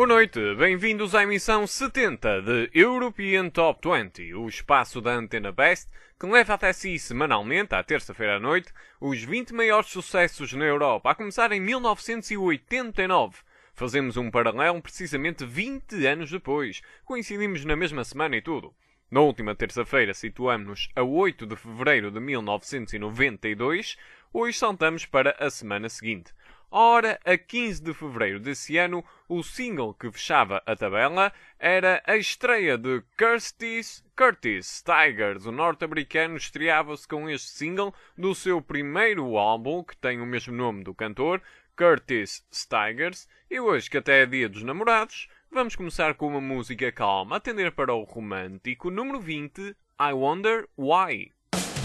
Boa noite, bem-vindos à emissão 70 de European Top 20, o espaço da Antena Best, que leva até si semanalmente, à terça-feira à noite, os 20 maiores sucessos na Europa, a começar em 1989. Fazemos um paralelo precisamente 20 anos depois, coincidimos na mesma semana e tudo. Na última terça-feira situamos-nos a 8 de fevereiro de 1992, hoje saltamos para a semana seguinte. Ora, a 15 de fevereiro desse ano, o single que fechava a tabela era a estreia de Curtis Stigers. O norte-americano estreava-se com este single do seu primeiro álbum, que tem o mesmo nome do cantor, Curtis Stigers. E hoje, que até é dia dos namorados, vamos começar com uma música calma, atender para o romântico, número 20, I Wonder Why.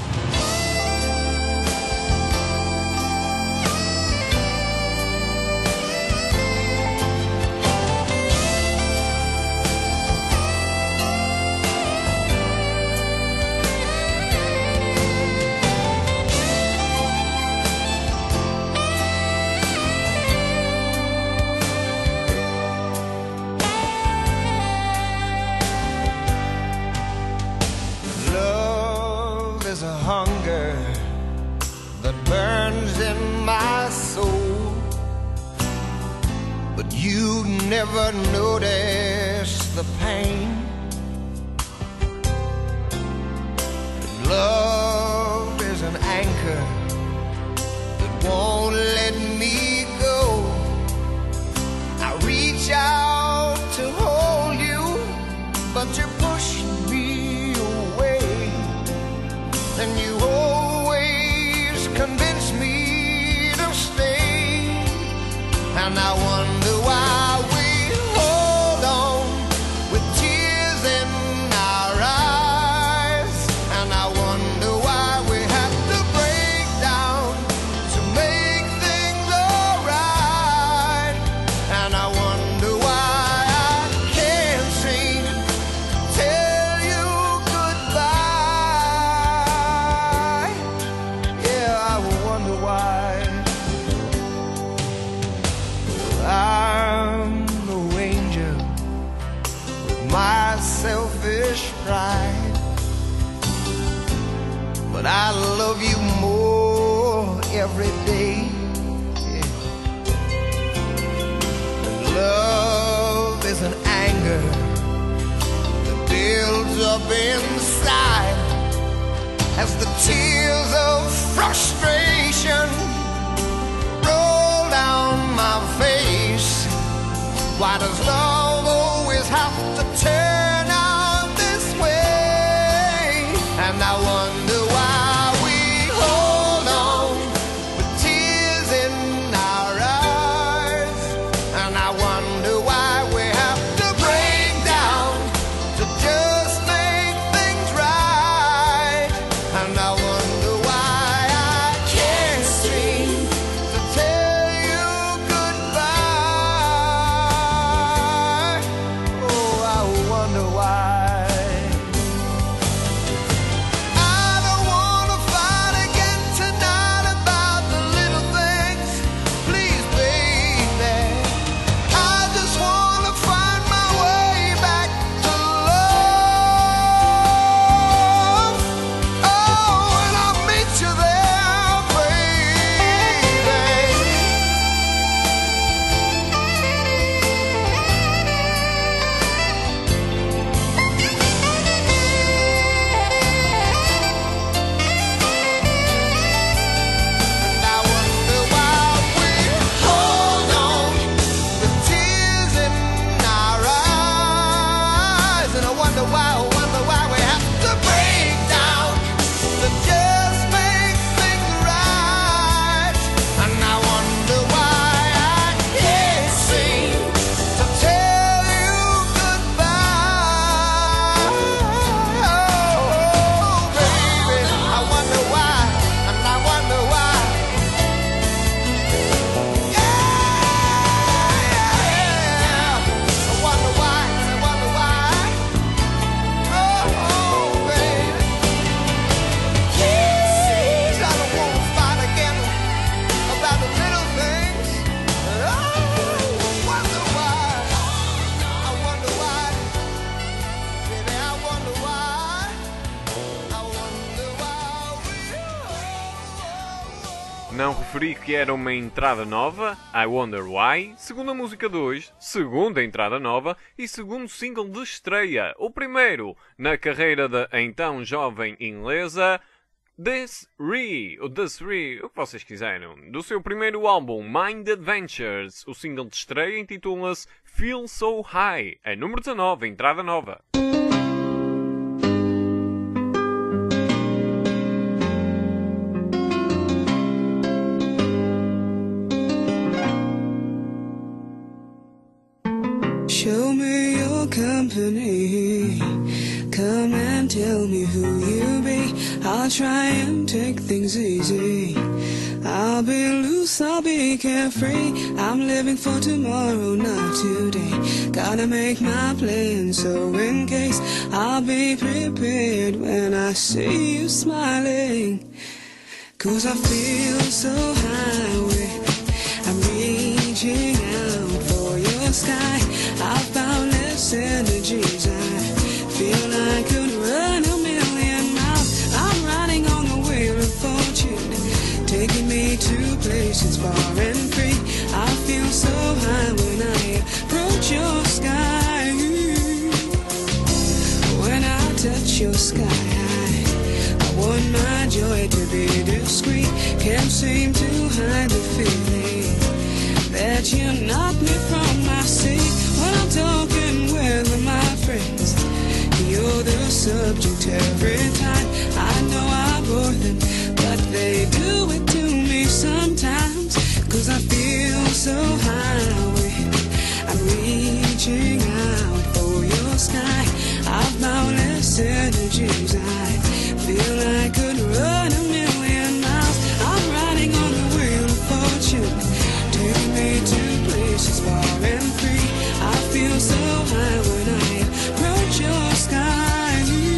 Hunger that burns in my soul, but you never notice the pain. Love is an anchor that won't let me go. I reach out to hold you, but you're pushing me away. And you always convince me to stay. And I wonder why we hold on with tears in our eyes. And I wonder why we have to break down to make things alright. And I wonder why I can't seem to tell you goodbye. I wonder why. I'm no angel with my selfish pride, but I love you more every day. And love is an anger that builds up inside as the tears of frustration roll down my face. Why does love always have to turn out this way? And I wonder why we hold on with tears in our eyes. And I wonder why we have to break down to just make things right. And I wonder why I can't seem to tell you goodbye. Oh, I Não referi que era uma entrada nova, I Wonder Why, segunda música de hoje, segunda entrada nova e segundo single de estreia, o primeiro na carreira da então jovem inglesa Des'Ree, o que vocês quiserem, do seu primeiro álbum Mind Adventures. O single de estreia intitula-se Feel So High, é número 19, entrada nova. Show me your company. Come and tell me who you be. I'll try and take things easy. I'll be loose, I'll be carefree. I'm living for tomorrow, not today. Gotta make my plan, so in case I'll be prepared when I see you smiling. 'Cause I feel so high, I'm reaching out for your sky. I found less energies. I feel I could run a million miles. I'm riding on the wheel of fortune, taking me to places far and free. I feel so high when I approach your sky. When I touch your sky, I want my joy to be discreet. Can't seem to hide the feeling that you knocked me from my seat. When I'm talking with my friends, you're the subject every time. I know I bore them, but they do it to me sometimes. 'Cause I feel so high, I'm reaching out for your sky. I've boundless energies. I feel I could run a million miles. I'm riding on the wheel of fortune, taking me to places far and free. I feel so high when I approach your sky.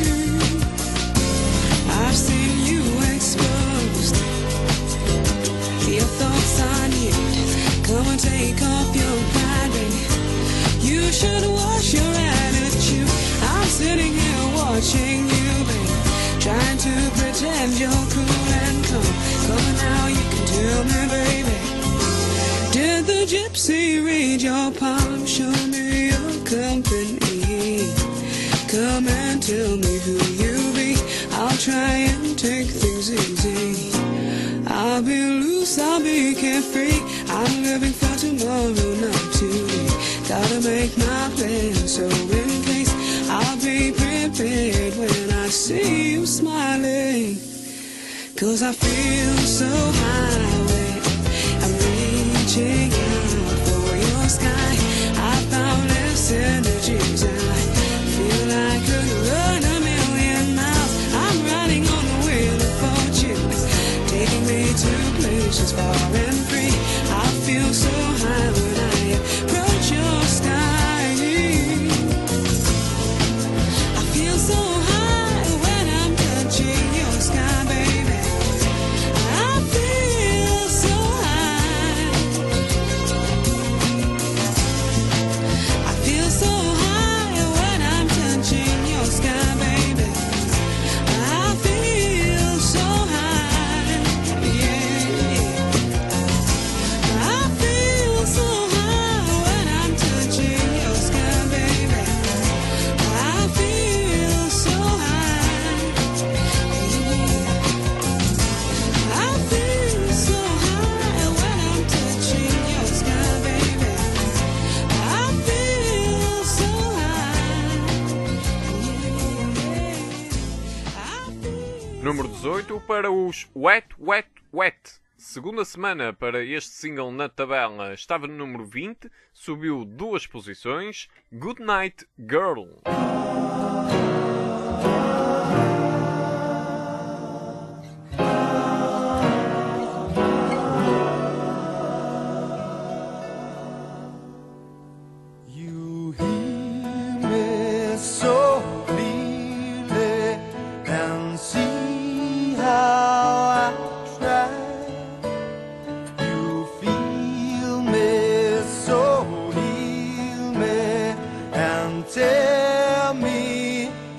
I've seen you exposed, your thoughts are nude. Come and take off your pride, baby. You should wash your attitude. I'm sitting here watching you, baby, trying to pretend you're cool and calm. Come on now, you can tell me, baby, did the gypsy read your palm? Show me your company. Come and tell me who you be. I'll try and take things easy. I'll be loose, I'll be carefree. I'm living for tomorrow, not today. Gotta make my plan, so in case I'll be prepared when I see you smiling. 'Cause I feel so high, I'm reaching out for your sky. I found less energies. I feel I could run a million miles. I'm riding on the wheel of fortune, taking me to places far and free. I feel so high when I approach your sky. I feel so high when I'm touching your sky, baby. I feel so high. I feel so high when I'm touching your sky, baby. I feel so high, yeah. I feel so high when I'm touching your sky, baby. I feel so high, yeah. I feel so high when I'm touching your sky, baby. I feel so high. Número 18 para os Wet Wet Wet. Segunda semana para este single na tabela. Estava no número 20, subiu 2 posições. Good Night Girl. You hear me so clearly and see how I try. You feel me so, heal me and tell me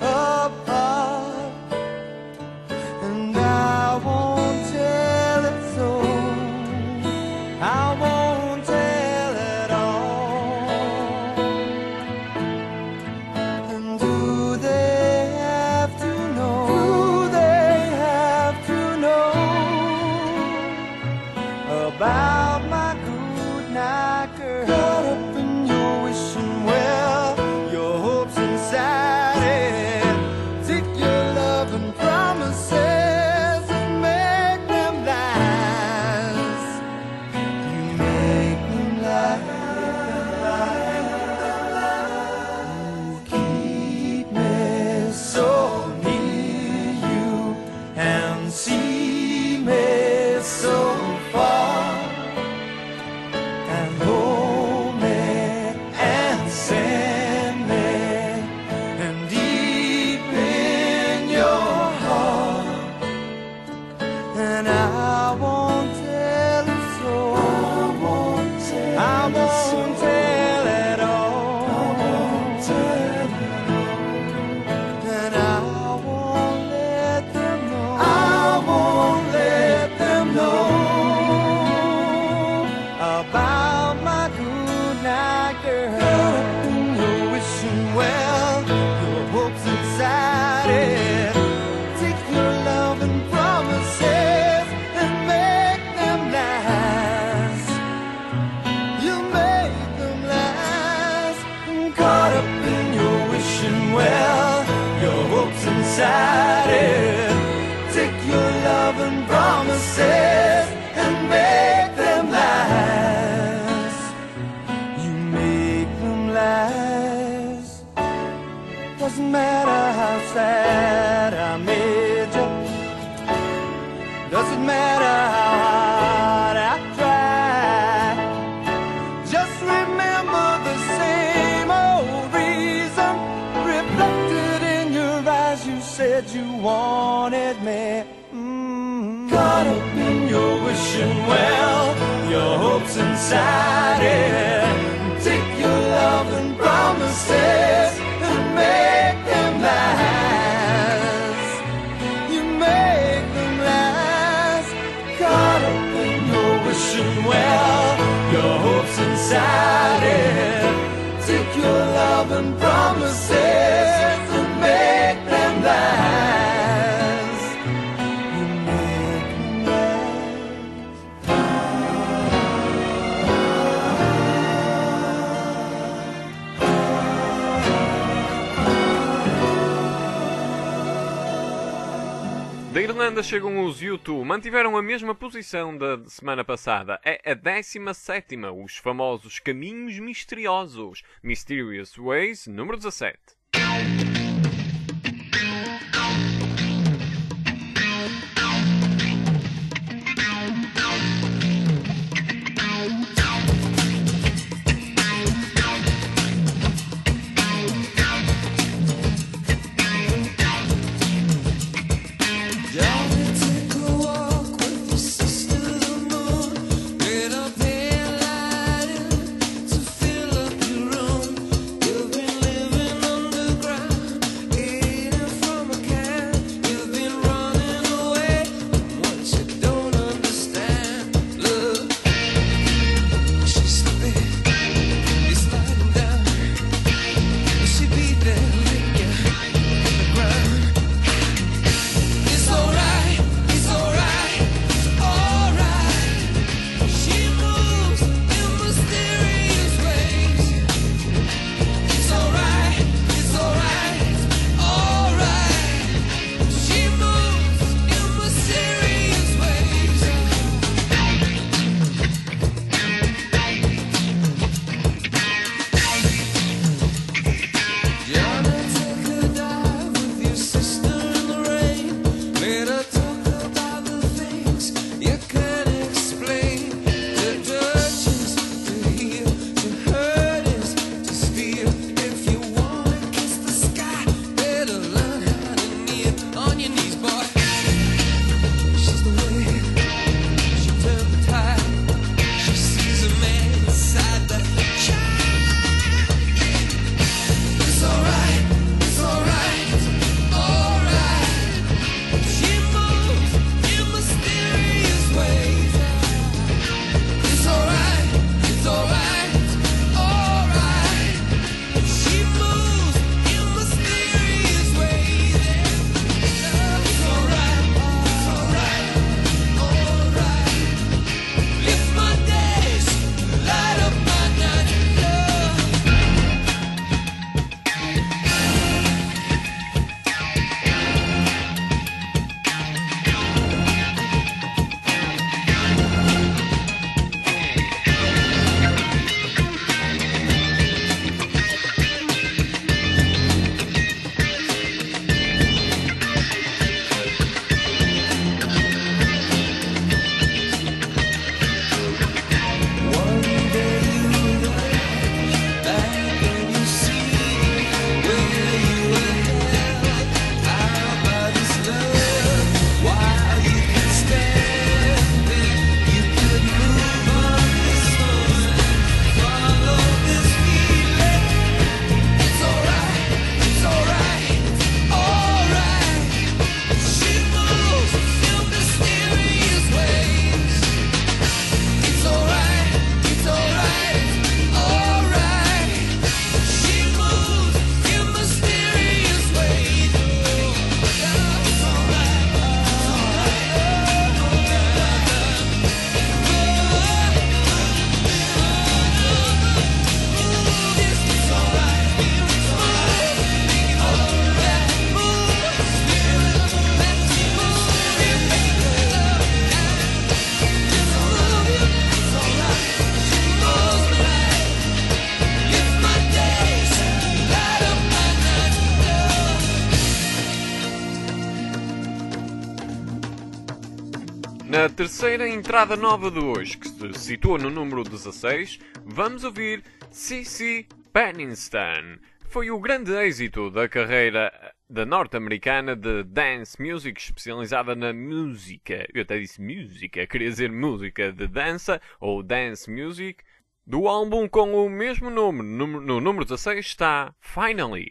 your hopes inside it. Take your love and promises and make them last. You make them last. Doesn't matter how sad I made you. Doesn't matter how hard I try. Just remember the same old reason reflected in your eyes. You said you wanted me. Caught up in your wishing well, your hopes inside it. Take your love and promises and make them last. You make them last. Caught up in your wishing well, your hopes inside it. Take your love and promises and make them last. You make them Da Irlanda chegam os U2, mantiveram a mesma posição da semana passada. É a 17ª, os famosos Caminhos Misteriosos. Mysterious Ways, número 17. Underground Na terceira entrada nova de hoje, que se situa no número 16, vamos ouvir CeCe Peniston. Foi o grande êxito da carreira da norte-americana de dance music, especializada na música. Eu até disse música, queria dizer música de dança ou dance music. Do álbum com o mesmo nome, no número 16 está Finally.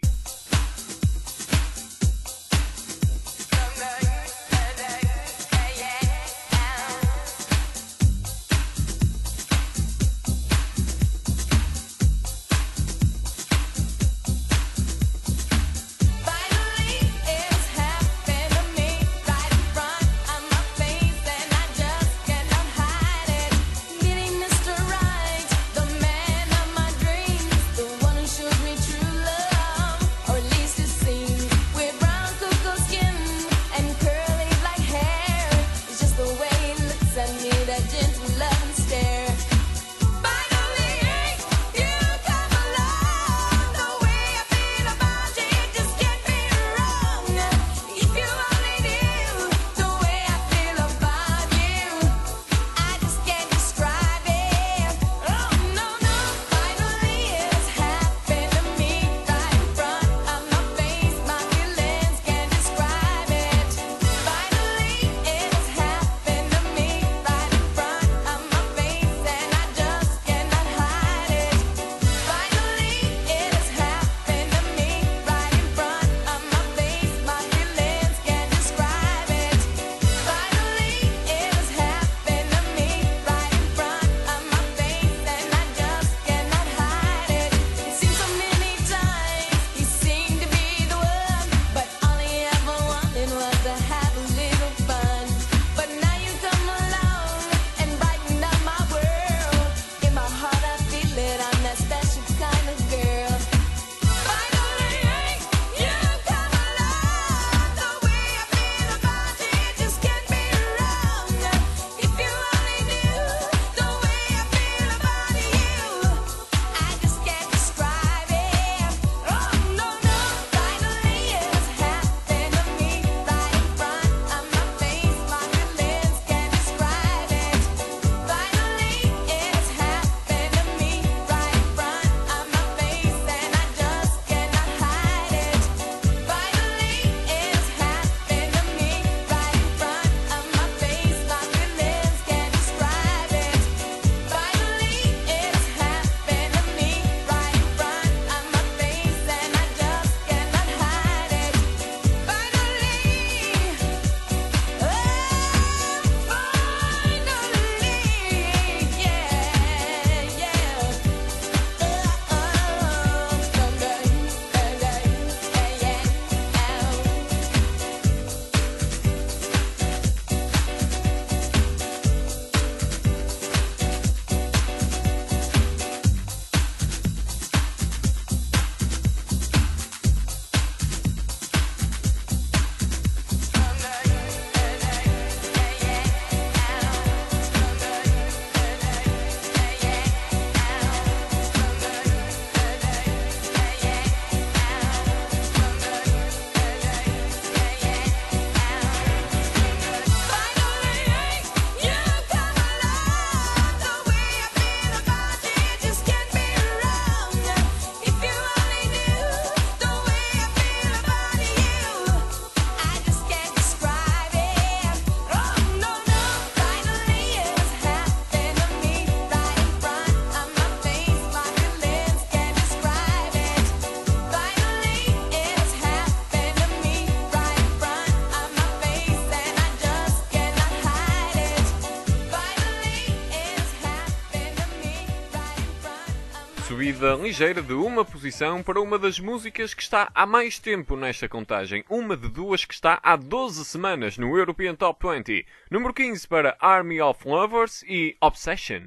Subida ligeira de uma posição para uma das músicas que está há mais tempo nesta contagem. Uma de duas que está há 12 semanas no European Top 20. Número 15 para Army of Lovers e Obsession.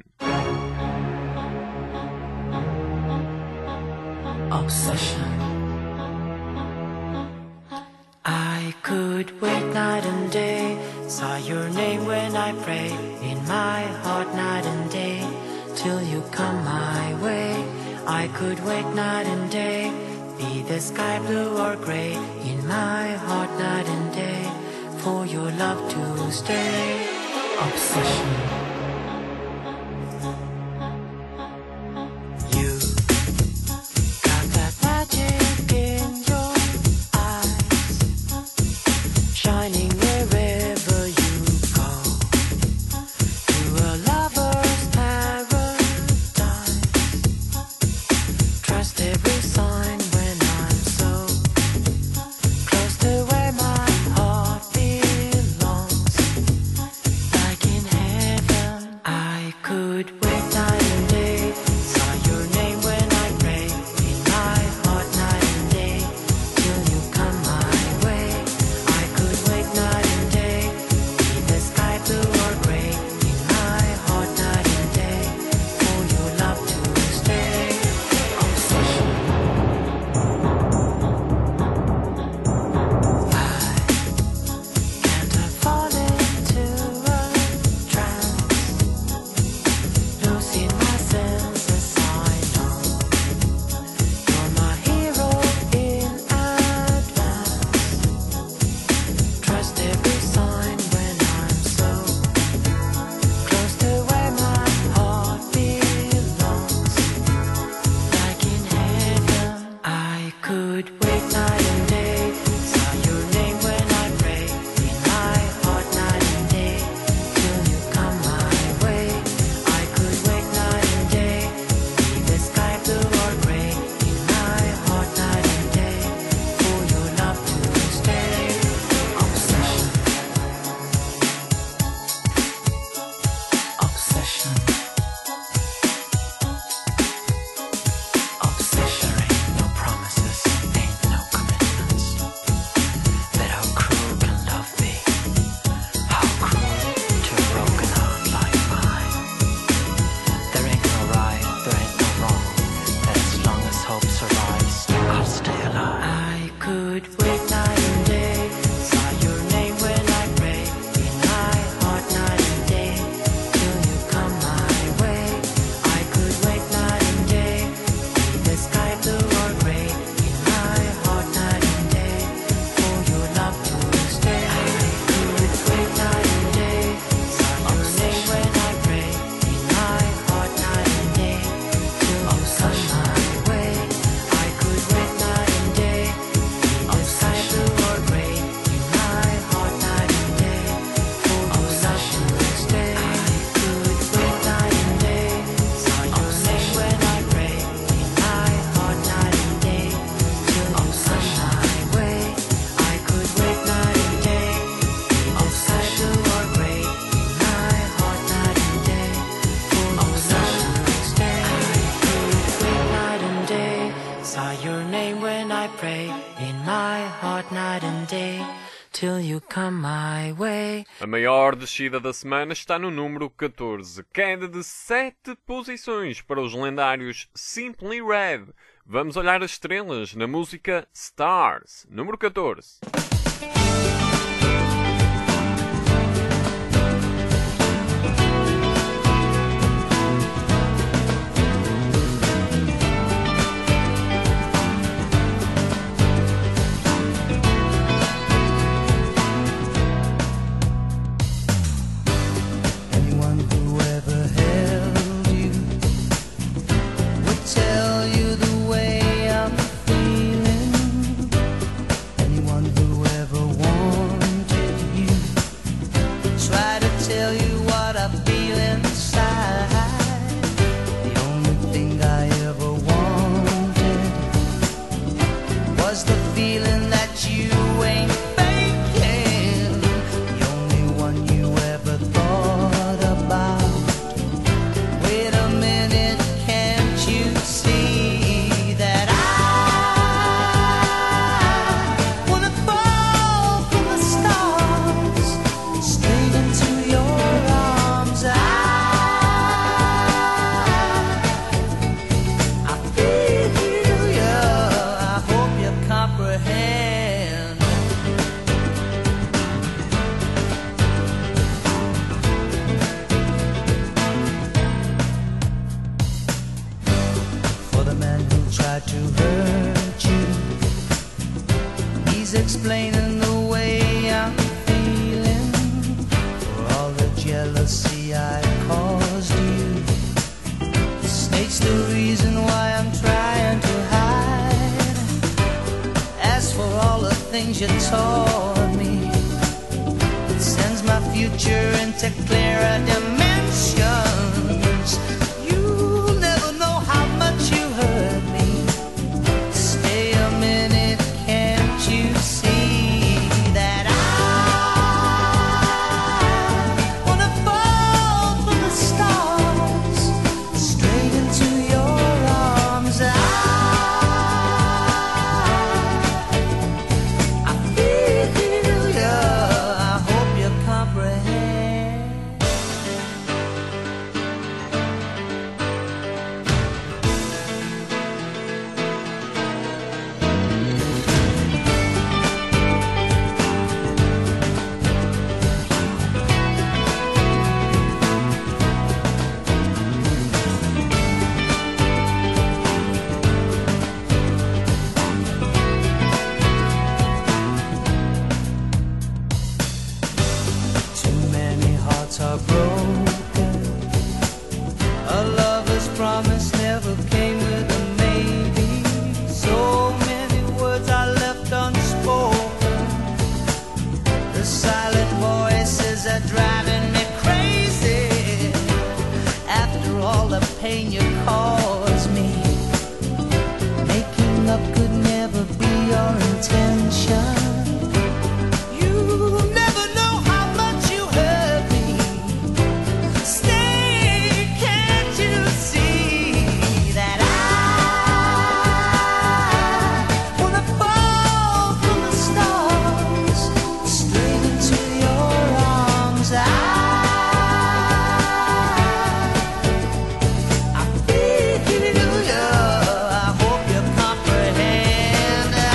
Obsession. I could wait night and day, saw your name when I pray, in my heart night and day, till you come my way. I could wait night and day, be the sky blue or grey, in my heart night and day, for your love to stay. obsession. You got that magic in your eyes, shining wherever you go, to a lover's paradise. Trust every sign when I'm so close to where my heart belongs, like in heaven. I could wait night and day, saw your name when I pray, in my heart night and day, till you come my way. I could wait night and day, be the sky blue or gray, in my heart night and day, for your love to stay. Obsession. Can't I fall into a trance, losing my senses? I know you're my hero in advance. Trust every sign when I'm so close to where my heart belongs, like in heaven. I could wait night and day, saw your name when I pray, in my heart night and day, till you come my way. I could wait night and day, be the sky blue or gray, in my heart night and day, for your love to stay. Obsession. Obsession. Obsession ain't no promises, ain't no commitments. But how cruel can love be? How cruel to a broken heart like mine. There ain't no right, there ain't no wrong, but as long as hope survives, I'll stay alive. I could wait night and day, saw your name when I pray, in my heart night and day, till you come my way. I could wait night and day, be the sky blue or gray, in my heart night and day, for your love to stay. I could wait night and day, saw your name when I pray, in my heart night and day, till you come my way. I could wait night and day, be the sky blue or gray, in my heart night and day, for your love to stay. I could wait night and day, saw your name when I pray, in my heart night and day, till you come my way. I could wait night and day, be the sky blue or gray, in my heart night and day, for your love to stay. I could wait night and day, saw your name when I pray, in my heart night and day, till you come my way. A maior descida da semana está no número 14, queda de 7 posições para os lendários Simply Red. Vamos olhar as estrelas na música Stars, número 14. Anyone who ever held you would tell you the way I'm feeling. Anyone who ever wanted you taught me. It sends my future into clearer dimensions. You'll never know how much you hurt me. Stay a minute, can't you see that I wanna fall from the stars straight into your arms. I feel ya, I hope you comprehend. Too many hearts are broken. A lover's promise never came with a maybe. So many words are left unspoken. The silent voices are driving me crazy. After all the pain you caused me, making up could never be your intention. You never know how much you hurt me. Stay, can't you see that I wanna fall from the stars straight into your arms? I feel ya, I hope you comprehend. I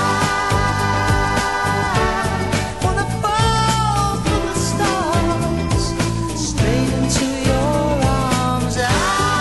wanna fall from the stars straight into your arms. I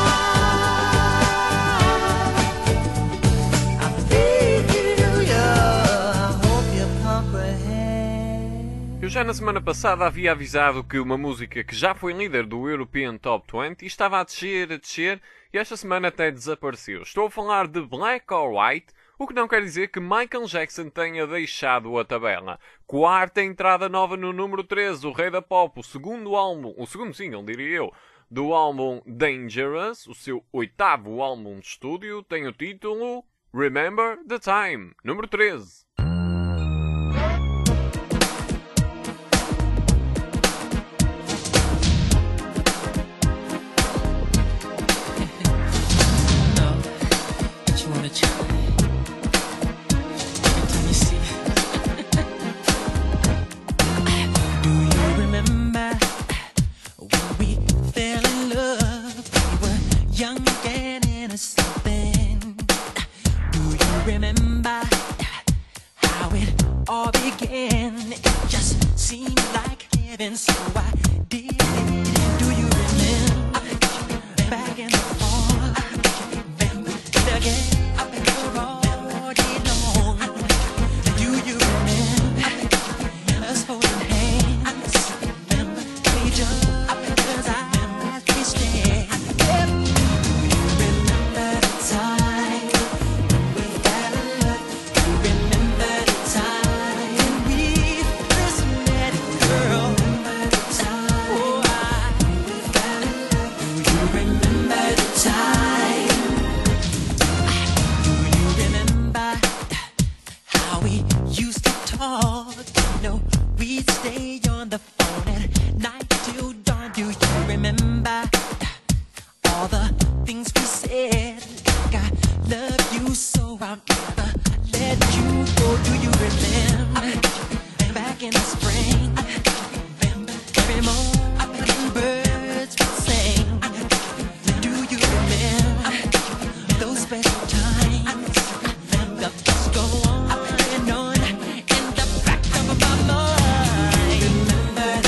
feel ya, I hope you comprehend. Eu já na semana passada havia avisado que uma música que já foi líder do European Top 20 estava a descer, e esta semana até desapareceu. Estou a falar de Black or White, o que não quer dizer que Michael Jackson tenha deixado a tabela. Quarta entrada nova no número 13, o Rei da Pop, o segundo single, diria eu, do álbum Dangerous, o seu 8º álbum de estúdio, tem o título Remember the Time, número 13. know that you wanna try. Every time you see it. Do you remember when we fell in love? We were young and innocent then. Do you remember how it all began? It just seemed like heaven, so I did it. Do you remember back in the fall? The game all day long. Do you remember us holding hands? Each other's eyes we stare. Do you remember the time we fell in love? Do you remember the time we first met, girl? Oh, we fell in love. Do you remember the time? Do you remember how we used to talk? No, we'd stay on the phone at night till dawn. Do you remember all the things we said? Like I love you so I'll never let you go. Do you remember back in the spring? Every morning birds would sing. Do you remember those special times? The thoughts go on and on in the back of my mind. Remember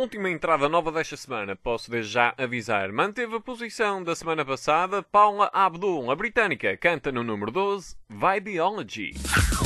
última entrada nova desta semana, posso desde já avisar, manteve a posição da semana passada. Paula Abdul, a britânica, canta no número 12, Videology.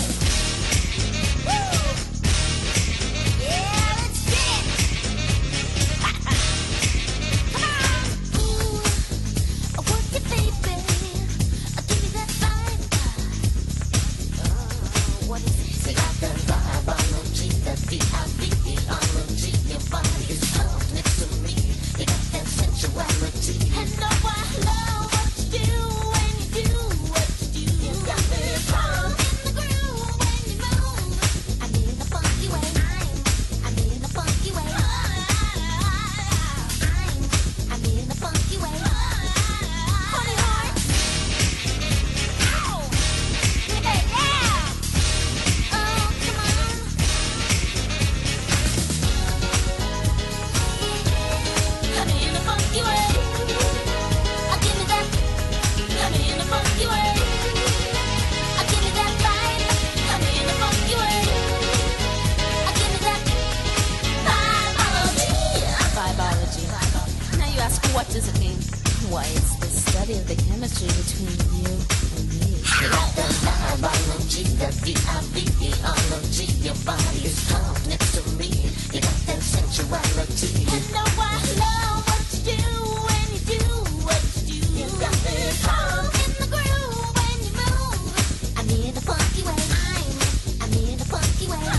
What does it mean? Why, it's the study of the chemistry between you and me. The biology, the V-I-V-E-ology. Your body is calm next to me. You got that sensuality. And know I love what you do when you do what you do. You got this calm in the groove when you move. I'm in the funky way. I'm in the funky way.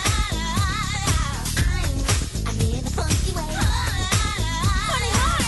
I'm in the funky way. Funny heart.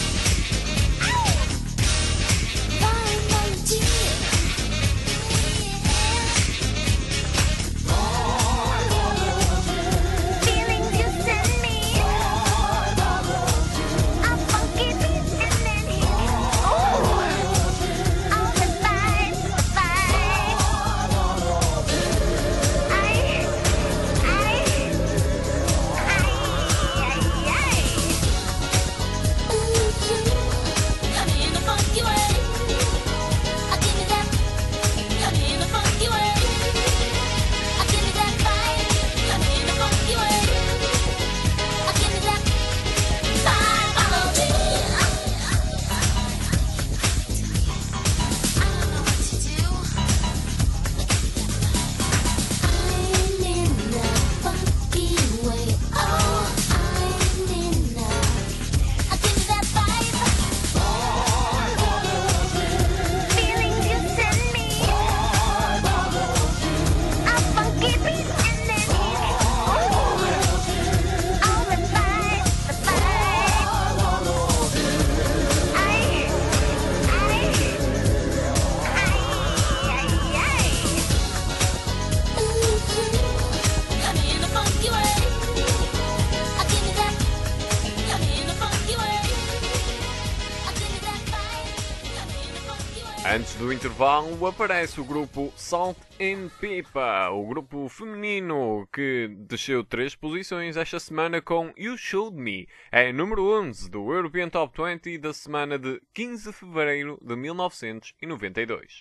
Antes do intervalo aparece o grupo Salt and Pepper, o grupo feminino que desceu 3 posições esta semana com You Showed Me. É número 11 do European Top 20 da semana de 15 de fevereiro de 1992.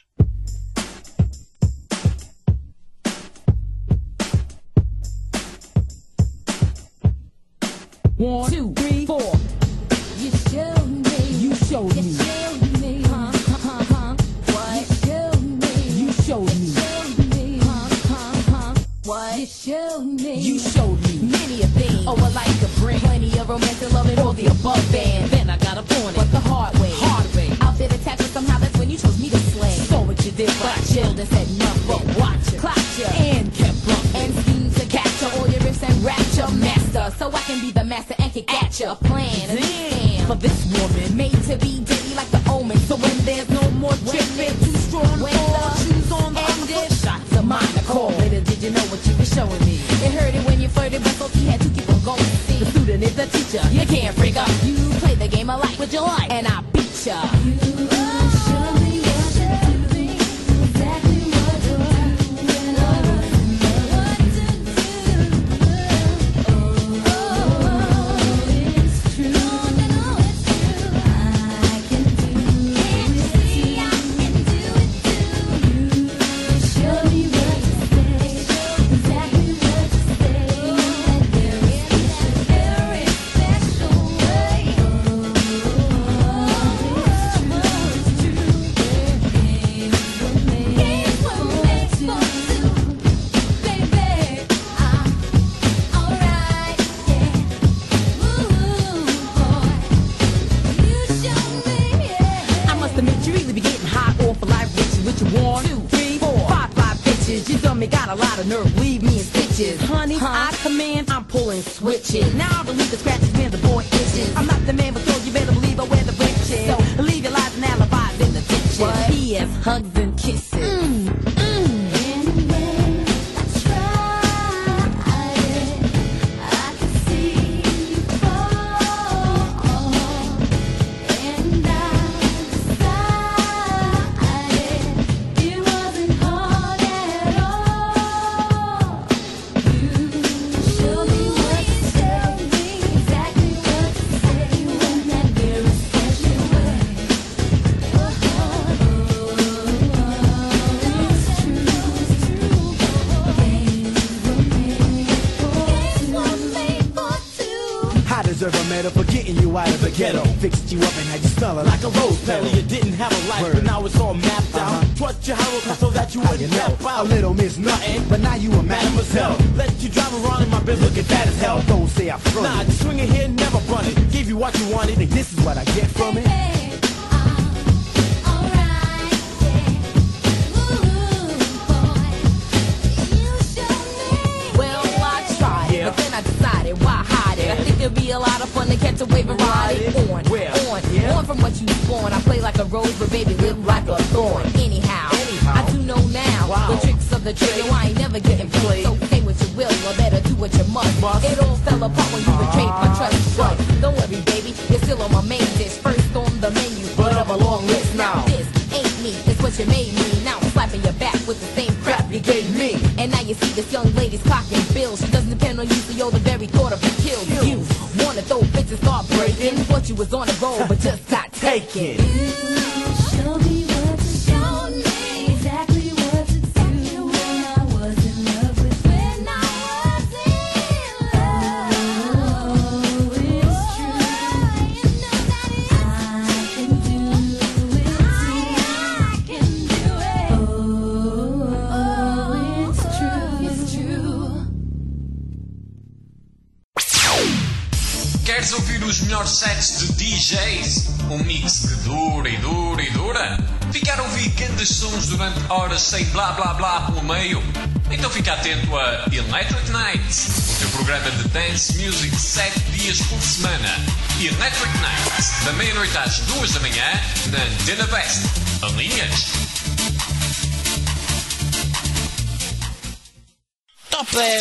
One, two, three, four. You showed me. You showed me. You showed me. What? You showed me. You showed me. What? You showed me. You showed me many a thing. Oh, I like a bring plenty of romance and love and all the above. Then I got a point, but the hard way. Hard way. Out there attached, but somehow that's when you chose me to slay. So what you did, but I chilled and said nothing. But watch ya, clocked ya, and kept bumping. And schemes to capture all your riffs and rapture, master. So I can be the master and kick at ya. Plan a stand for this woman, made to be daily like the omen. So when there's no more tripping, too strong for shoes on the end. Shots of mine are call. Little did you know what you were showing me. It hurt it when you flirted, but so he had to keep on going. See, the student is the teacher. You can't break up. You play the game I like with your life, and I beat ya. to meet you, really be getting hot off of life riches. What you want? 2, 3, 4, 5, 5 bitches. You dummy got a lot of nerve, leave me in stitches. Honey, I command, I'm pulling switches. Now I believe the scratches, man, the boy itches. I'm not the man, but so you better believe I wear the riches. So leave your lies and alibis in the ditches. What? P.S. hugs and kisses. For getting you out of the ghetto, fixed you up and had you smelling like a rose petal. You didn't have a life, but now it's all mapped out. Trust your hero so that you wouldn't help out. A little miss nothing, but now you a mademoiselle. Let you drive around in my biz, look at that as hell. Don't say I front. Nah, just swing it here, never run it. Give you what you wanted, and this is what I get from it. It'll be a lot of fun to catch a wave and ride it on, on from what you spawn. I play like a rose, but baby live like a thorn. Anyhow, I do know now the tricks of the trade. No, I ain't never getting played. So say what you will, or better do what you must. It all fell apart when you betrayed my trust. But don't worry, baby, you're still on my main dish. First on the menu, but of a long list. Now this ain't me, it's what you made me. Now I'm slapping your back with the same crap you gave me. And now you see this young lady's clocking bills. She doesn't depend on you, so you're the very thought of her kill you. Wanna throw fits and start breaking. Thought you was on a roll, but just got taken. Show me what to show me, exactly what to do when I was in love with, when I was in love. It's true, you know that I can do it too. I can do it. Oh, it's true, it's true. Queres ouvir os melhores sets de DJs? Um mix que dura e dura e dura? Ficar a ouvir grandes sons durante horas sem blá blá blá pelo meio? Então fica atento a Electric Nights, o teu programa de dance music 7 dias por semana. Electric Nights, da meia-noite às 2 da manhã, na Antena Best. Alinhas? Top 10.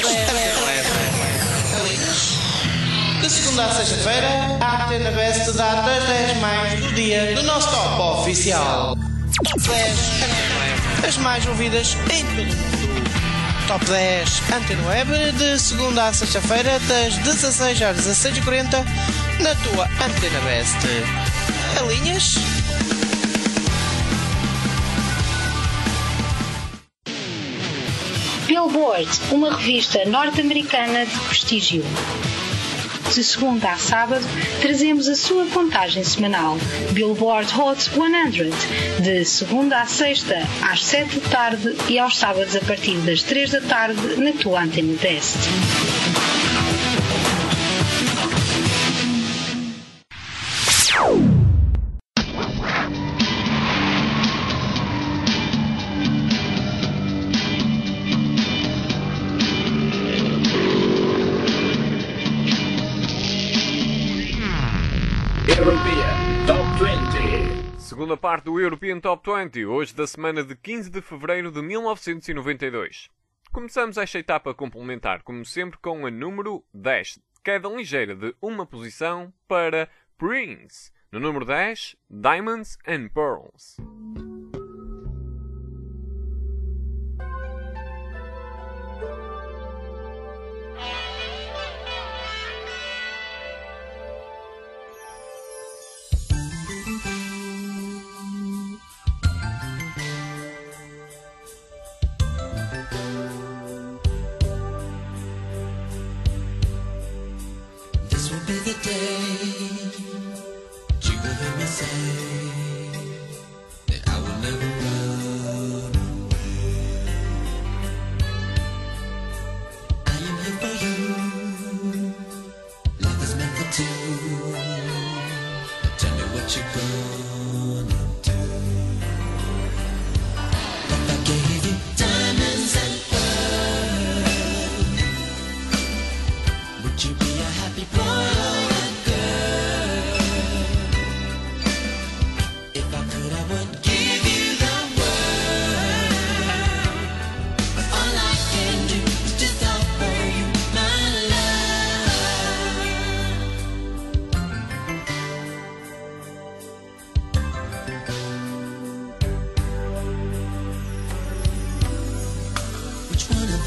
De segunda a sexta-feira, a Antena Best dá das 10 mais do dia do nosso top oficial. Top 10, as mais ouvidas em todo o mundo. Top 10, Antena Web, de segunda a sexta-feira, das 16 às 16h40, na tua Antena Best. Alinhas? Billboard, uma revista norte-americana de prestígio. De segunda a sábado, trazemos a sua contagem semanal, Billboard Hot 100, de segunda a sexta, às 7 da tarde e aos sábados a partir das 3 da tarde, na tua Antena Best. Segunda parte do European Top 20, hoje da semana de 15 de fevereiro de 1992. Começamos esta etapa complementar, como sempre, com a número 10, queda ligeira de uma posição para Prince. No número 10, Diamonds and Pearls. The day you will hear me say that I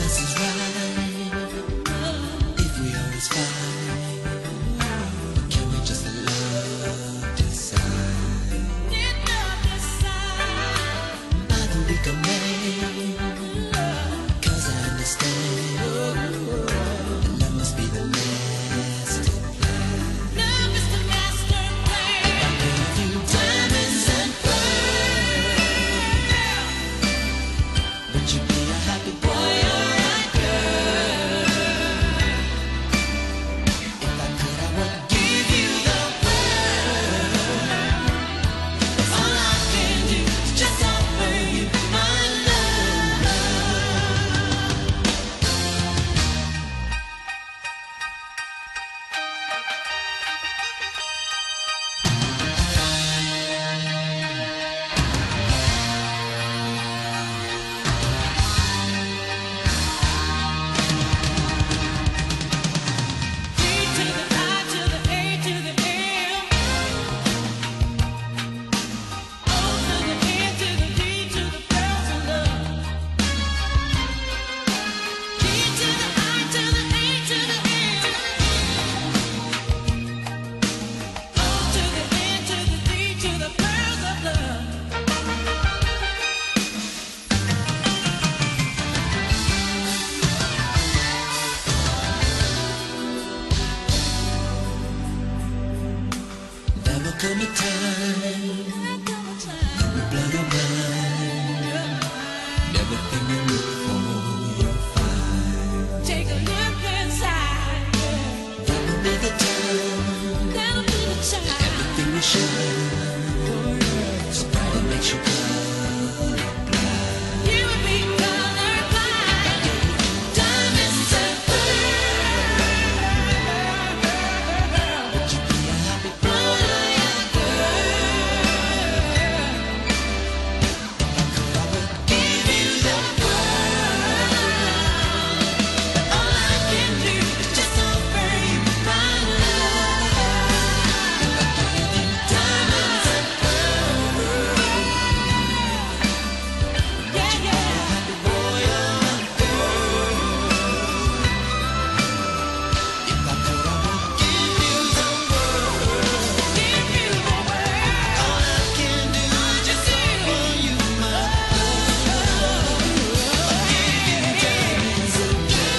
else is right. If we always fight, can we just let love decide? Neither we can make, 'cause I understand that love must be the master plan. Love is the master plan. If I gave you diamonds and pearls, would you be a happy boy or a girl? If I could, I would give you the world. All I can do is just offer you my love. D to the I to the A to the M, O to the N to the D to the girls in love. D to the I to the A to the M, O to the N to the D to the girls of love. There will come a time, the blood of mine, everything you look for you'll find. Take a look inside. That will be the time. That'll be the time. Everything will shine. So bright it makes you colorblind. You will be colorblind. Diamonds and pearls. Would you be a happy boy or a girl? If I could, I would give you the world. All I can do is just offer you my love. If I gave you diamonds and pearls, yeah, yeah. Happy boy or a girl. If I could, I would give you the world. Give you the world. All I can do is just offer you my love. I'll give you diamonds and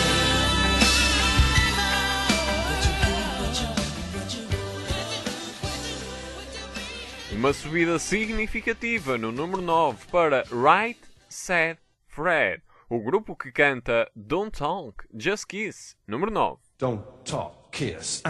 Uma subida significativa no número 9 para Right Said Fred, o grupo que canta Don't Talk, Just Kiss, número 9. Don't talk, kiss.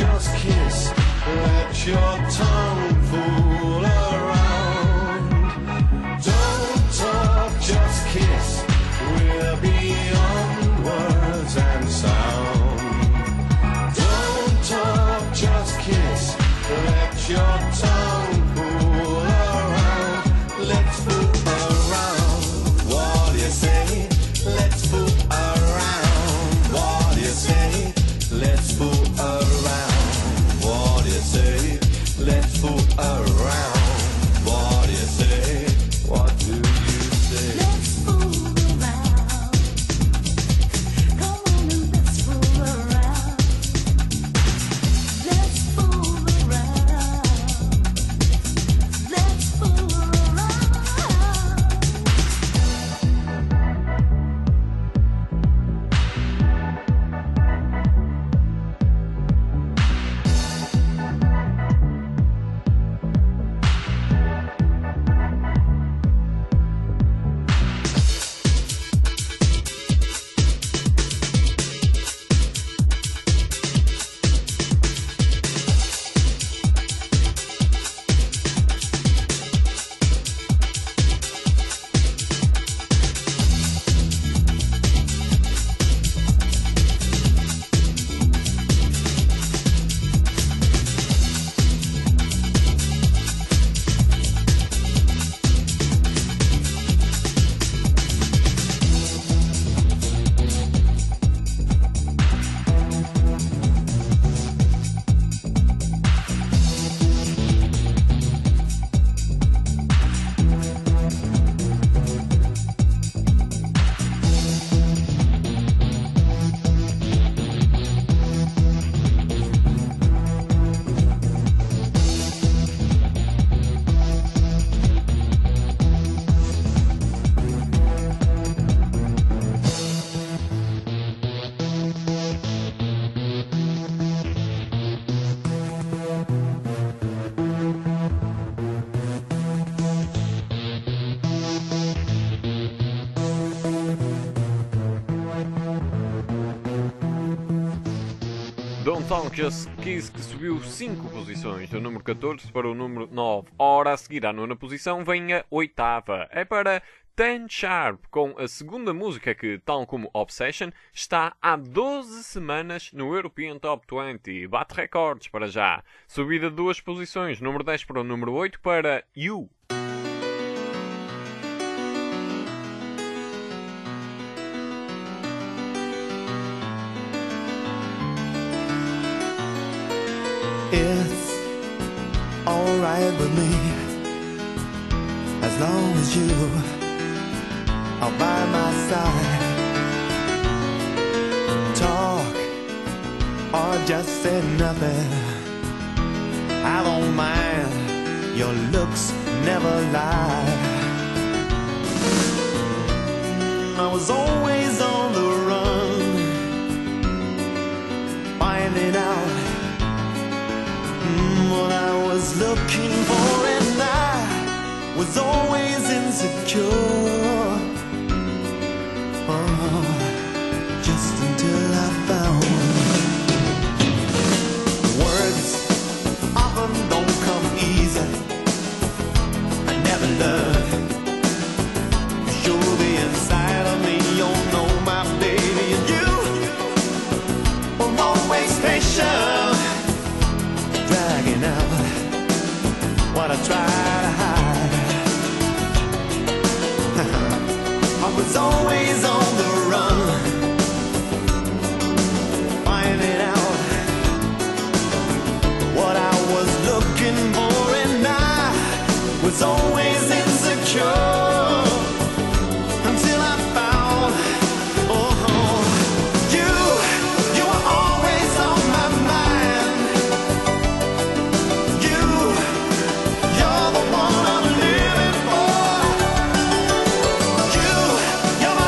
just kiss. Let your tongue fool around. Don't talk, just kiss. We're beyond words and sound. Don't talk, just kiss. Let your tongue fool around. Let's fool around. What do you say? Let's fool around. What do you say? Let's fool around. What do you say? Let's fool around. What do you say? What do you say? Let's fool around. Come on and let's fool around. Let's fool around. Let's fool around. Don't Talk Just Kiss, que subiu 5 posições, do número 14 para o número 9. Ora, a seguir à nona posição vem a oitava. É para Ten Sharp, com a segunda música que, tal como Obsession, está há 12 semanas no European Top 20. Bate recordes para já. Subida de 2 posições, número 10 para o número 8 para You. It's alright with me as long as you are by my side. Talk or just say nothing, I don't mind, your looks never lie. I was always on the run, finding out what I was looking for, and I was always insecure. Oh, just until I found words often don't come easy. I never learned to show the inside of me. You know my baby, and you were always patient, dragging out what I try to hide. I was always on the run, finding out what I was looking for, and I was always insecure until I found, oh, you were always on my mind. You're the one I'm living for. You're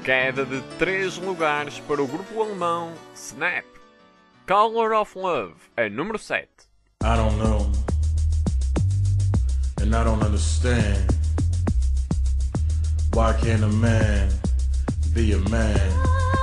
queda de 3 lugares para o grupo alemão Snap. Color of Love, a número 7. I don't know, and I don't understand. Why can't a man be a man?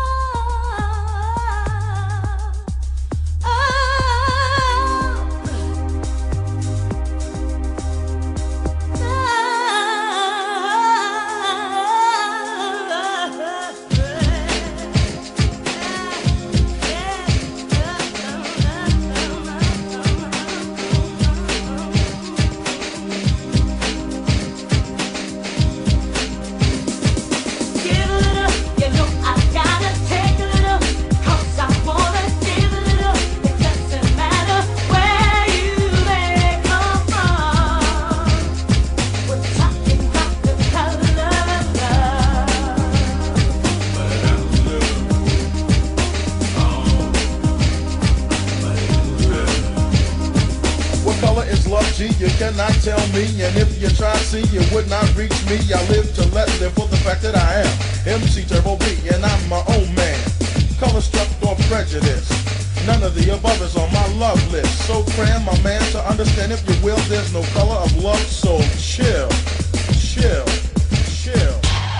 You cannot tell me, and if you try to see, you would not reach me. I live to let live for the fact that I am MC Turbo B, and I'm my own man. Color struck or prejudice, none of the above is on my love list. So cram my man to understand, if you will, there's no color of love. So chill, chill, chill.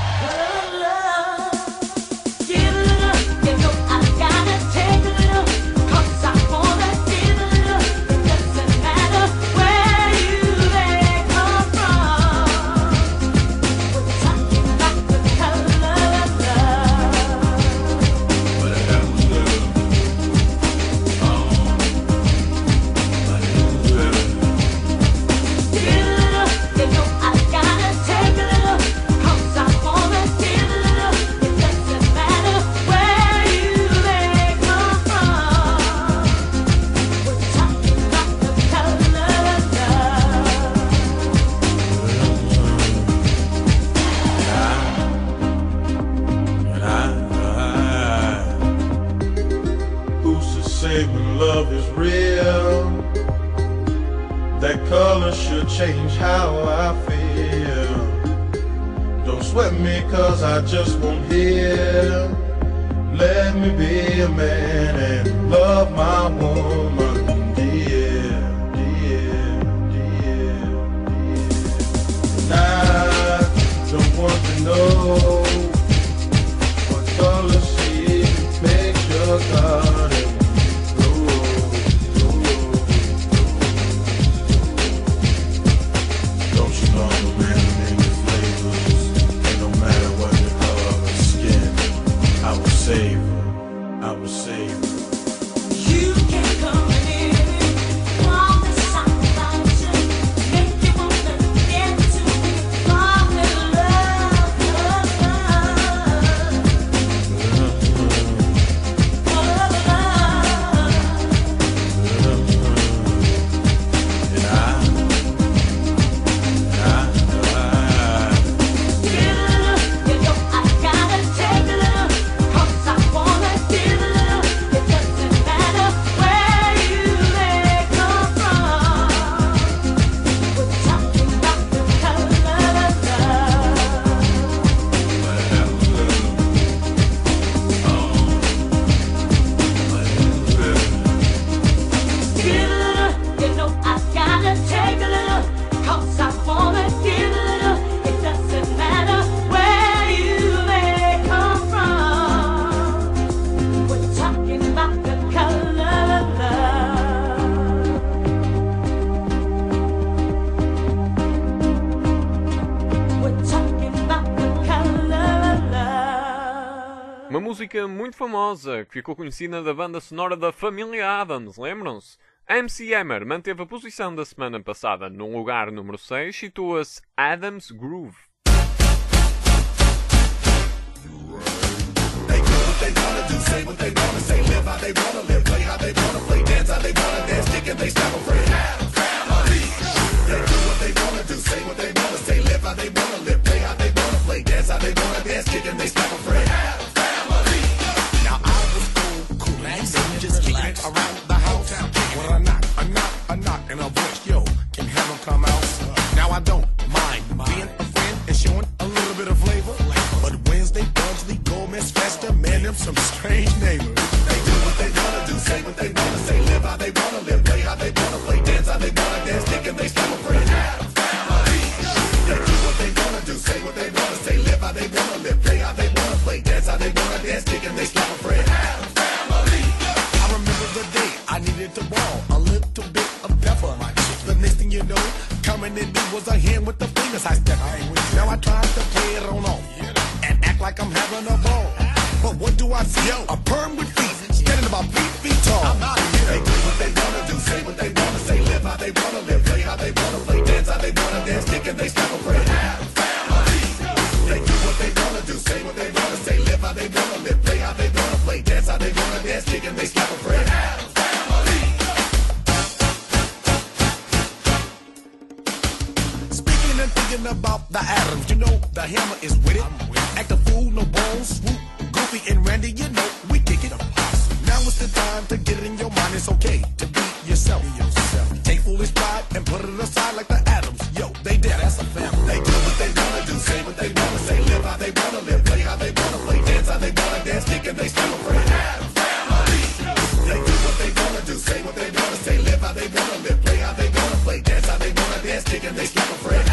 When love is real, that color should change how I feel. Don't sweat me, cause I just won't hear. Let me be a man and love my woman, dear, dear, dear, dear. And I don't want to know what color she makes your garden. I will save her. You can come in, all the sacrifice, make you wanna get to fall in love, love, love. Uma música muito famosa que ficou conhecida da banda sonora da família Addams, lembram-se? MC Hammer manteve a posição da semana passada no lugar número 6, situa-se Addams Groove. Around the house, when I knock, and a voice, yo, can have them come out. Now I don't mind being a friend and showing a little bit of flavor, but Wednesday, Thursday, go you know. Coming in, it was a hand with the fingers I stepped in. Now I tried to play it on off and act like I'm having a ball. But what do I see? A perm with feet, standing about 8 feet tall. I'm out here. They do what they wanna do, say what they wanna say, live how they wanna live, play how they wanna play, dance how they wanna dance, kick and they step a friend. They do what they wanna do, say what they wanna say, live how they wanna live, play how they wanna play, dance how they wanna dance, kick and they step a friend. Speaking and thinking about the atoms, you know the hammer is with it. Act a fool, no bones, swoop, Goofy and Randy, you know we kick it. Now it's the time to get it in your mind. It's okay to be yourself. Take foolish pride and put it aside like the atoms. Yo, they did. That's a family. They do what they wanna do, say what they wanna say, live how they wanna live, play how they wanna play, dance how they wanna dance, kick and they step a friend. They do what they wanna do, say what they wanna say, live how they wanna live, play how they wanna play, dance how they wanna dance, kick and they step a friend.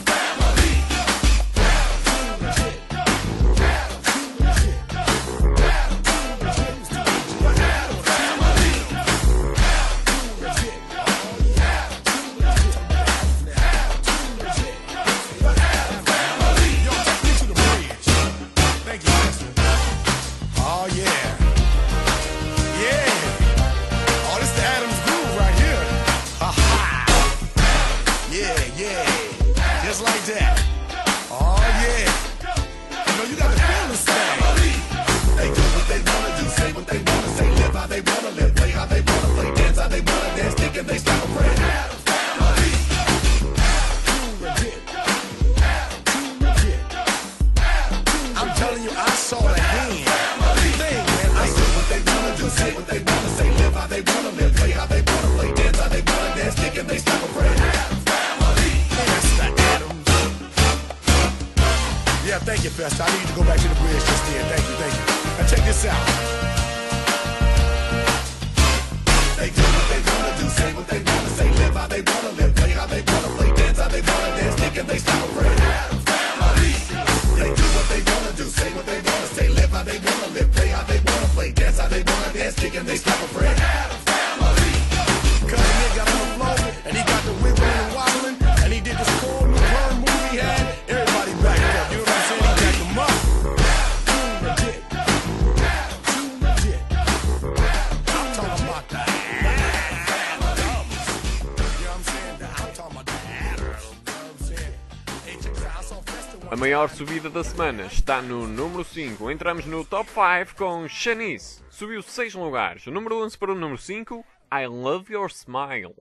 Thank you, Fester. I need to go back to the bridge just then. Thank you. Now check this out. They do what they wanna do, say what they wanna say, live how they wanna live, play how they wanna play, dance how they wanna dance, kick and they stop a friend. They do what they wanna do, say what they wanna say, live how they wanna live, play how they wanna play, dance how they wanna dance, kick and they stop a friend. Cause the nigga got on the floor and he got the wiggling and wobbling and he did this cool new burn movie he had. Everybody backed up, you know what I'm saying? He backed them up. I'm talking about that. A maior subida da semana está no número 5. Entramos no top 5 com Shanice. Subiu 6 lugares. O número 11 para o número 5, I Love Your Smile.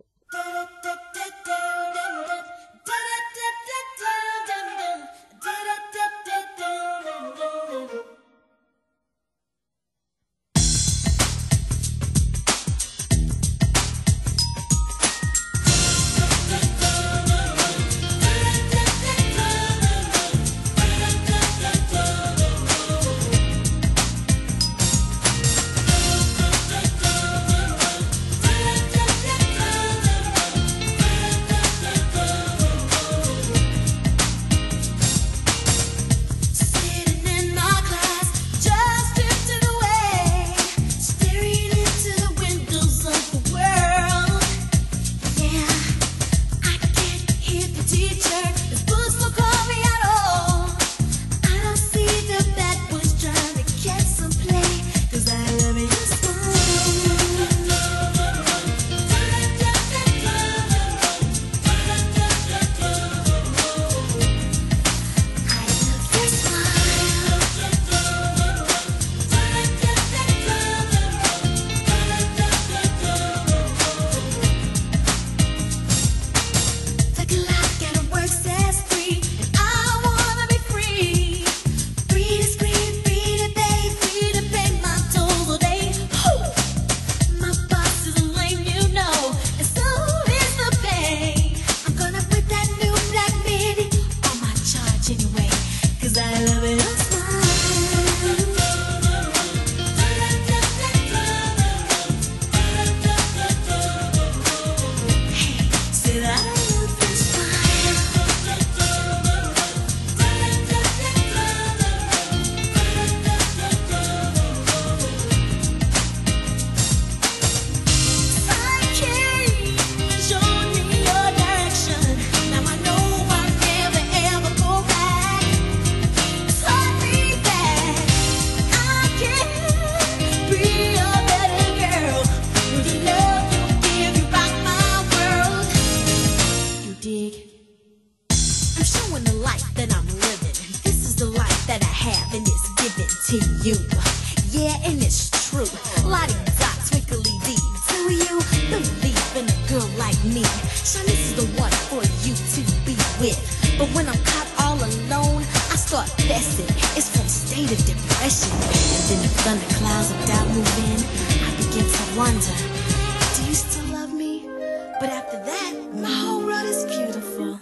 to you. Yeah, and it's true. Lottie-dot, twinkly-dee. Do you believe in a girl like me? Shanice is the one for you to be with. But when I'm caught all alone, I start fessing. It's from state of depression. And then the thunderclouds of doubt move in. I begin to wonder, do you still love me? But after that, my whole world is beautiful.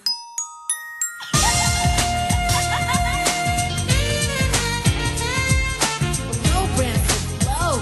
Low, Branford, low.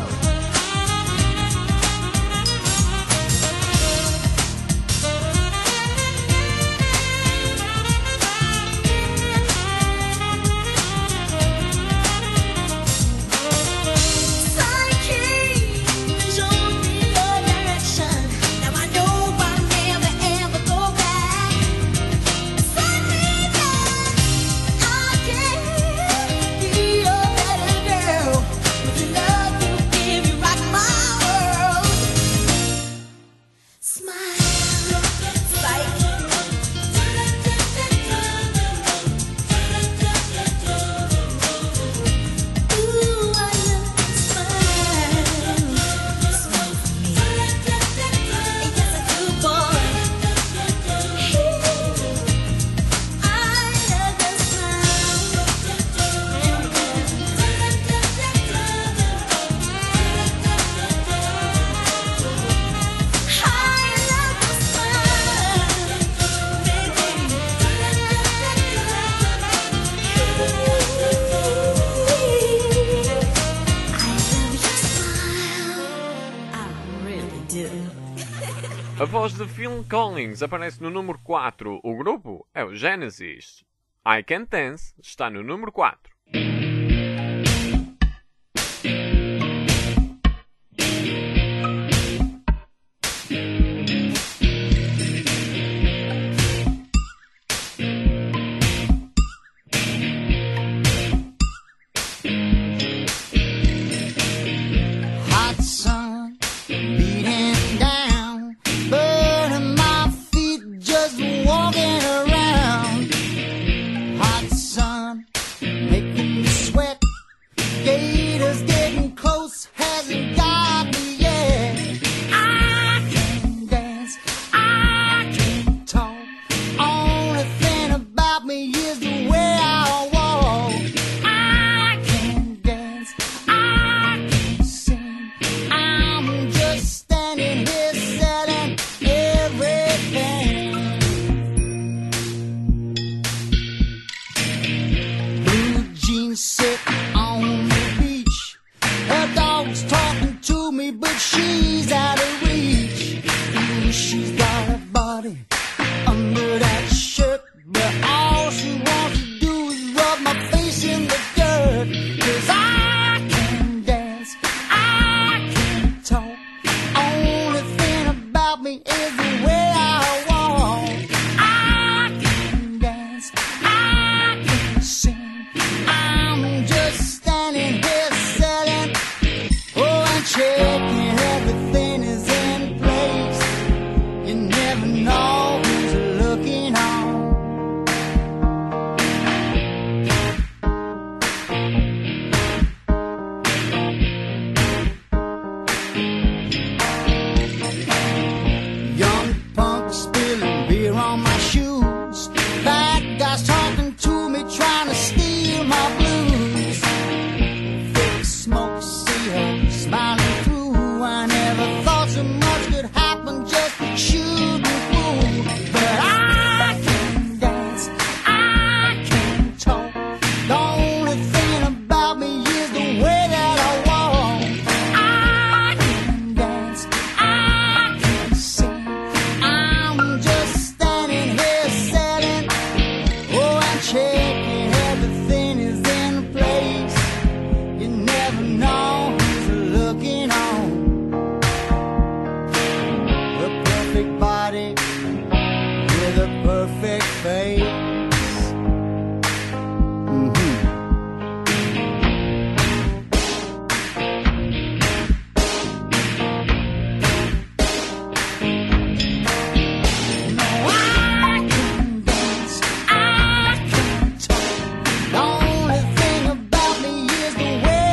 A voz de Phil Collins aparece no número 4. O grupo é o Genesis. I Can't Dance está no número 4. Hot sun beating down, burning my feet just walking around. Hot sun making me sweat, gators getting close, hasn't got me yet. I can't dance, I can't talk, only thing about me is the way I walk. I can't dance, I can't sing, I'm just standing here selling everything. Blue jeans sit on the beach, her dog's talking to me, but she's out of reach. Ooh, she's got a body under that shirt, but all she wants to do is rub my face in the dirt. 'Cause I can't dance, I can't talk, only thing about me is the way I walk. I can't dance, I can't sing, I'm just standing here selling, oh, and checking everything is in place. You never know who's looking on. Young punk spilling beer on my shoes, bad guys talking to me, trying to steal my blues. Thick smoke, see her smiling through. I never thought so much could happen just shooting through. But I can't dance, I can't talk, the only thing about me is the way that I walk. I can't dance, I can't sing, I'm just standing here selling, oh, and checking everything is in place. You never know who's looking on. The perfect body with a perfect face. The only thing about me is the way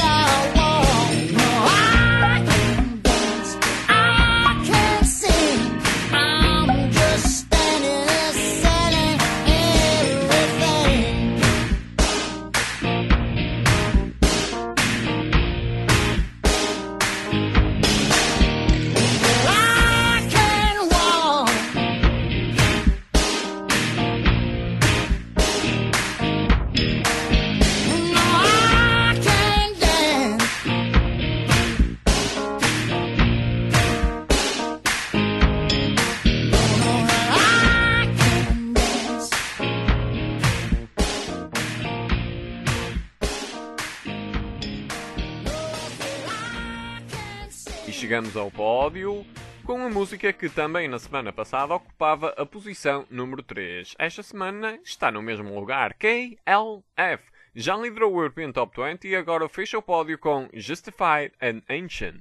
chegamos ao pódio com uma música que também na semana passada ocupava a posição número 3. Esta semana está no mesmo lugar, KLF. Já liderou o European Top 20 e agora fecha o pódio com Justified and Ancient.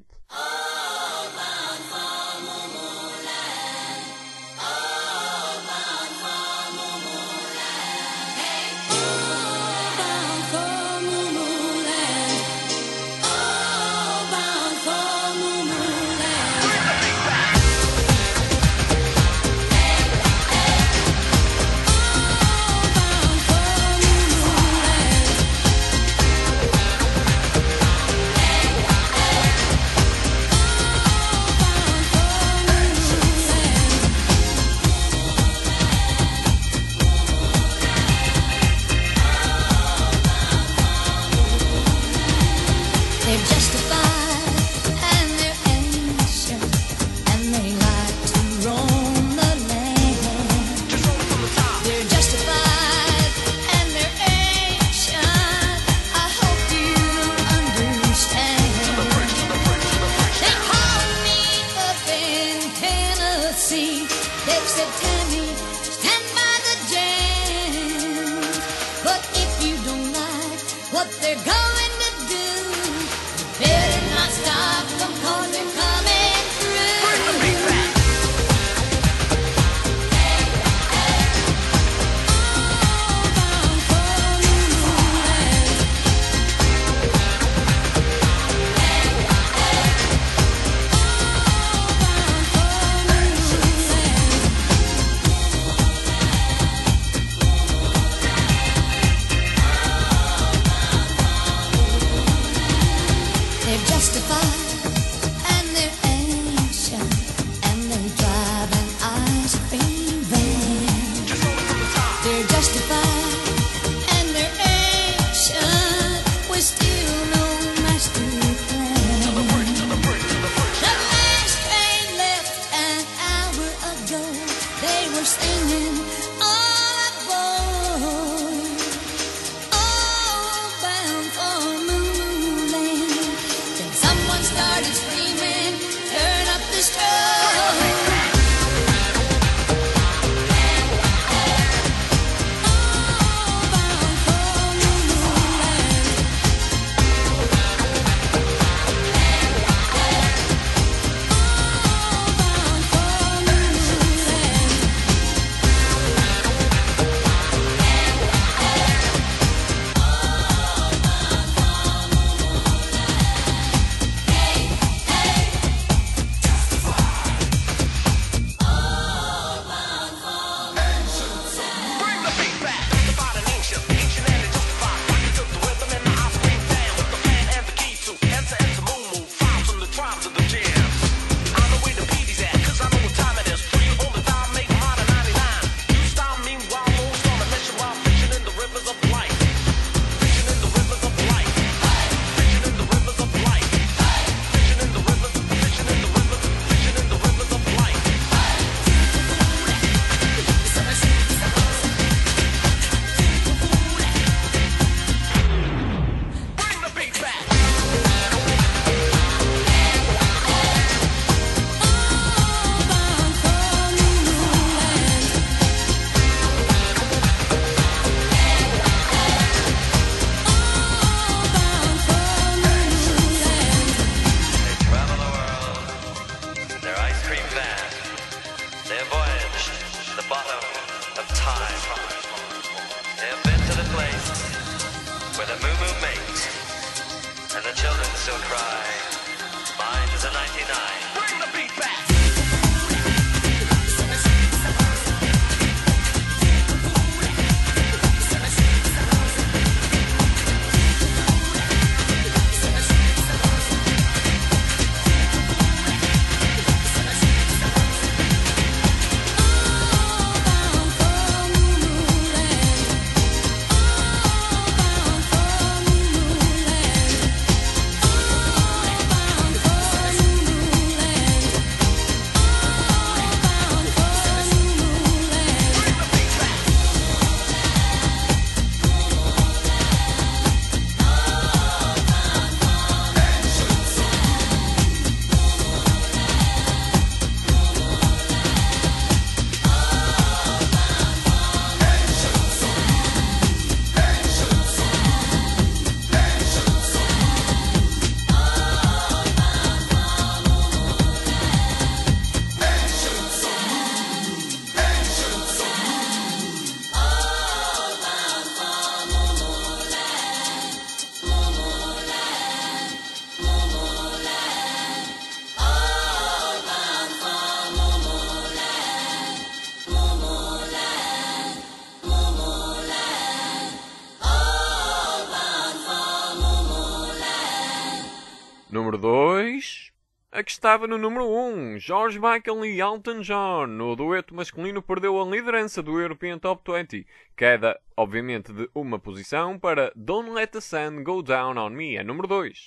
A que estava no número 1, George Michael e Elton John. No dueto masculino perdeu a liderança do European Top 20. Queda, obviamente, de uma posição para Don't Let the Sun Go Down on Me, a número 2.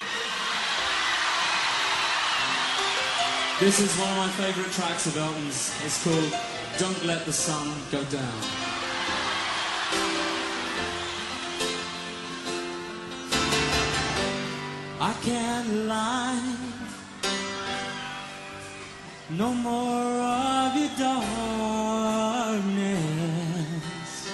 This is one of my favourite tracks of Elton's. It's called Don't Let the Sun Go Down. I can't lie. No more of your darkness.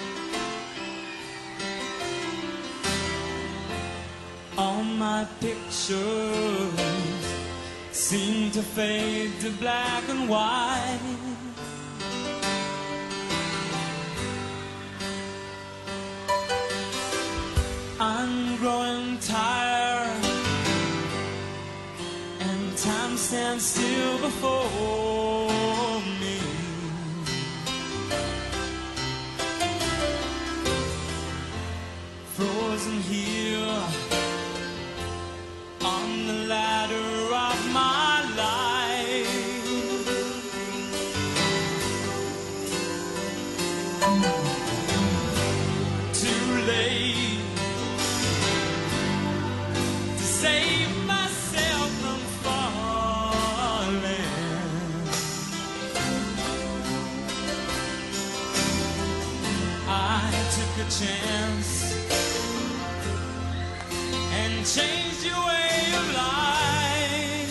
All my pictures seem to fade to black and white. I'm growing tired, and time stands still before me. Frozen here on the ladder of my life. Too late to save myself from falling. I took a chance and changed your way of life.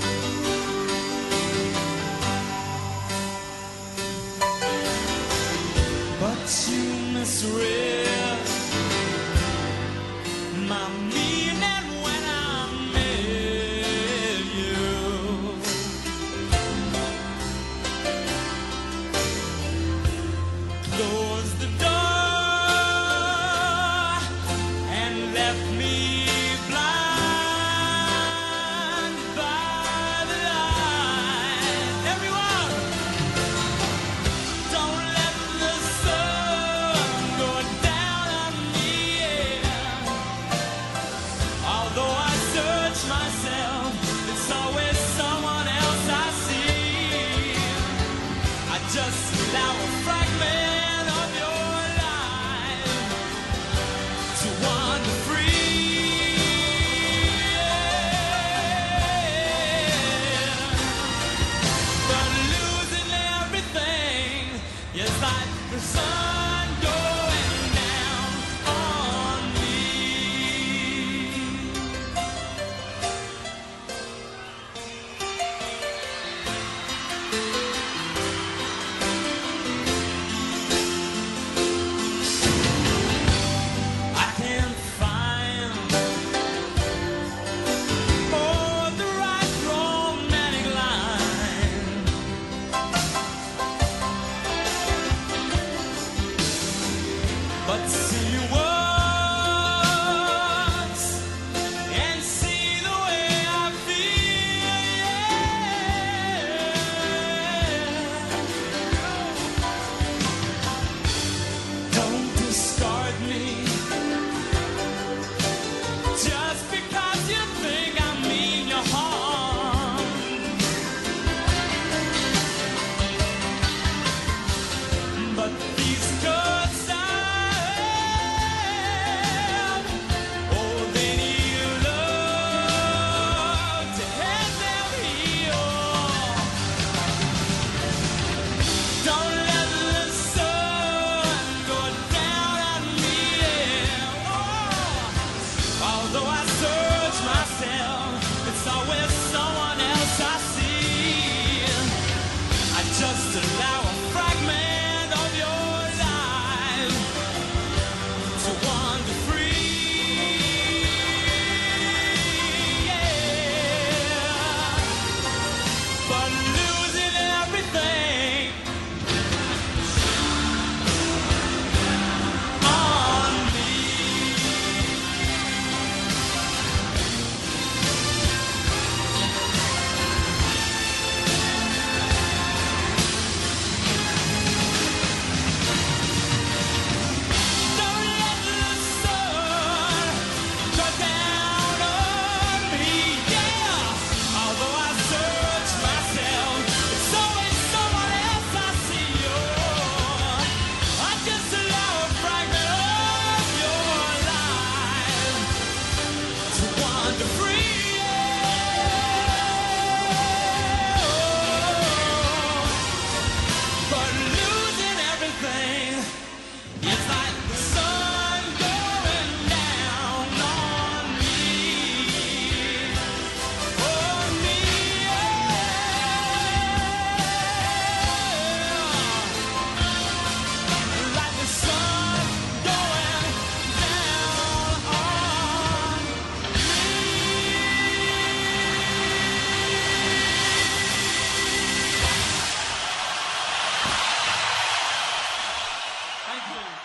But you misread my meaning when I met you. Closed the door and left me blind by the light. Everyone, don't let the sun go down on me. Although I search myself, it's always someone else I see. I just allow a fragment of your life to wander free. But losing everything is like the sun going down on me.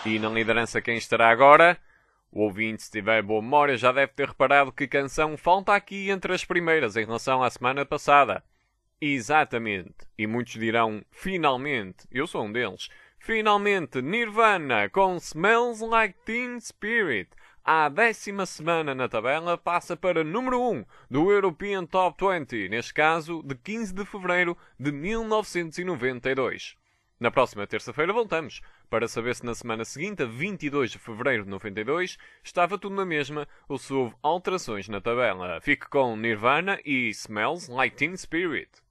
E na liderança quem estará agora? O ouvinte, se tiver boa memória, já deve ter reparado que canção falta aqui entre as primeiras em relação à semana passada. Exatamente. E muitos dirão, finalmente, eu sou um deles, finalmente Nirvana com Smells Like Teen Spirit. À 10ª semana na tabela, passa para número 1 do European Top 20, neste caso de 15 de fevereiro de 1992. Na próxima terça-feira voltamos, para saber se na semana seguinte, a 22 de fevereiro de 92, estava tudo na mesma ou se houve alterações na tabela. Fique com Nirvana e Smells Like Teen Spirit.